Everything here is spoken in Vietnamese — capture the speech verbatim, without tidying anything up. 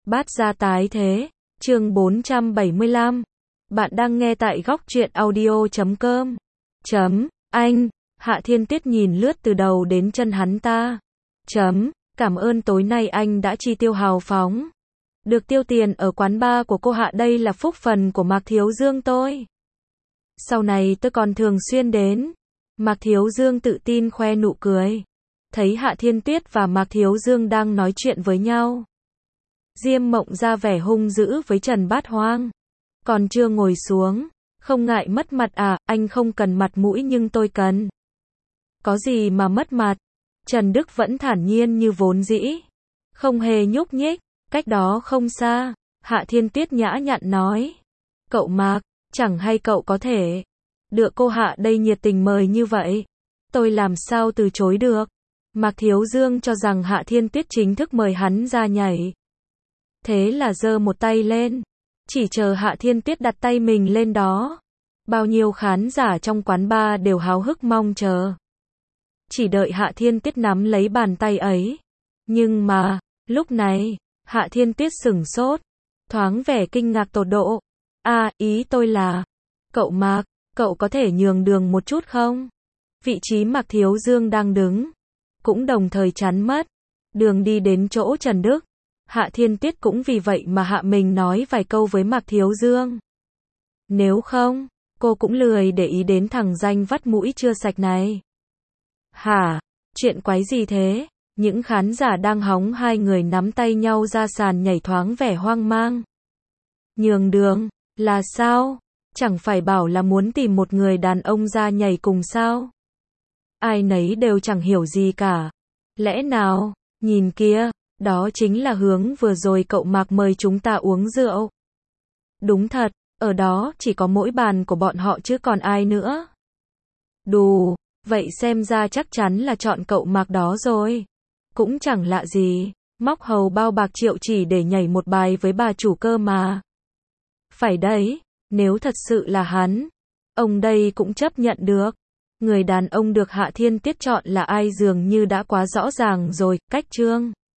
Bát gia tái thế, chương bốn trăm bảy mươi lăm. Bạn đang nghe tại góc truyện audio chấm com. Chấm, anh, Hạ Thiên Tuyết nhìn lướt từ đầu đến chân hắn ta. Chấm, cảm ơn tối nay anh đã chi tiêu hào phóng. Được tiêu tiền ở quán bar của cô Hạ đây là phúc phần của Mạc Thiếu Dương tôi. Sau này tôi còn thường xuyên đến. Mạc Thiếu Dương tự tin khoe nụ cười. Thấy Hạ Thiên Tuyết và Mạc Thiếu Dương đang nói chuyện với nhau. Diêm Mộng ra vẻ hung dữ với Trần Bát Hoang. Còn chưa ngồi xuống, không ngại mất mặt à, anh không cần mặt mũi nhưng tôi cần. Có gì mà mất mặt? Trần Đức vẫn thản nhiên như vốn dĩ. Không hề nhúc nhích, cách đó không xa, Hạ Thiên Tuyết nhã nhặn nói. Cậu Mạc, chẳng hay cậu có thể được cô Hạ đây nhiệt tình mời như vậy. Tôi làm sao từ chối được? Mạc Thiếu Dương cho rằng Hạ Thiên Tuyết chính thức mời hắn ra nhảy. Thế là giơ một tay lên. Chỉ chờ Hạ Thiên Tuyết đặt tay mình lên đó. Bao nhiêu khán giả trong quán bar đều háo hức mong chờ. Chỉ đợi Hạ Thiên Tuyết nắm lấy bàn tay ấy. Nhưng mà, lúc này, Hạ Thiên Tuyết sửng sốt. Thoáng vẻ kinh ngạc tột độ. À, ý tôi là, cậu Mạc, cậu có thể nhường đường một chút không? Vị trí Mạc Thiếu Dương đang đứng, cũng đồng thời chắn mất. Đường đi đến chỗ Trần Đức. Hạ Thiên Tuyết cũng vì vậy mà hạ mình nói vài câu với Mạc Thiếu Dương. Nếu không, cô cũng lười để ý đến thằng danh vắt mũi chưa sạch này. Hả? Chuyện quái gì thế? Những khán giả đang hóng hai người nắm tay nhau ra sàn nhảy thoáng vẻ hoang mang. Nhường đường? Là sao? Chẳng phải bảo là muốn tìm một người đàn ông ra nhảy cùng sao? Ai nấy đều chẳng hiểu gì cả. Lẽ nào? Nhìn kia. Đó chính là hướng vừa rồi cậu Mạc mời chúng ta uống rượu. Đúng thật, ở đó chỉ có mỗi bàn của bọn họ chứ còn ai nữa. Đù, vậy xem ra chắc chắn là chọn cậu Mạc đó rồi. Cũng chẳng lạ gì, móc hầu bao bạc triệu chỉ để nhảy một bài với bà chủ cơ mà. Phải đấy, nếu thật sự là hắn, ông đây cũng chấp nhận được. Người đàn ông được Hạ Thiên Tuyết chọn là ai dường như đã quá rõ ràng rồi, cách chương.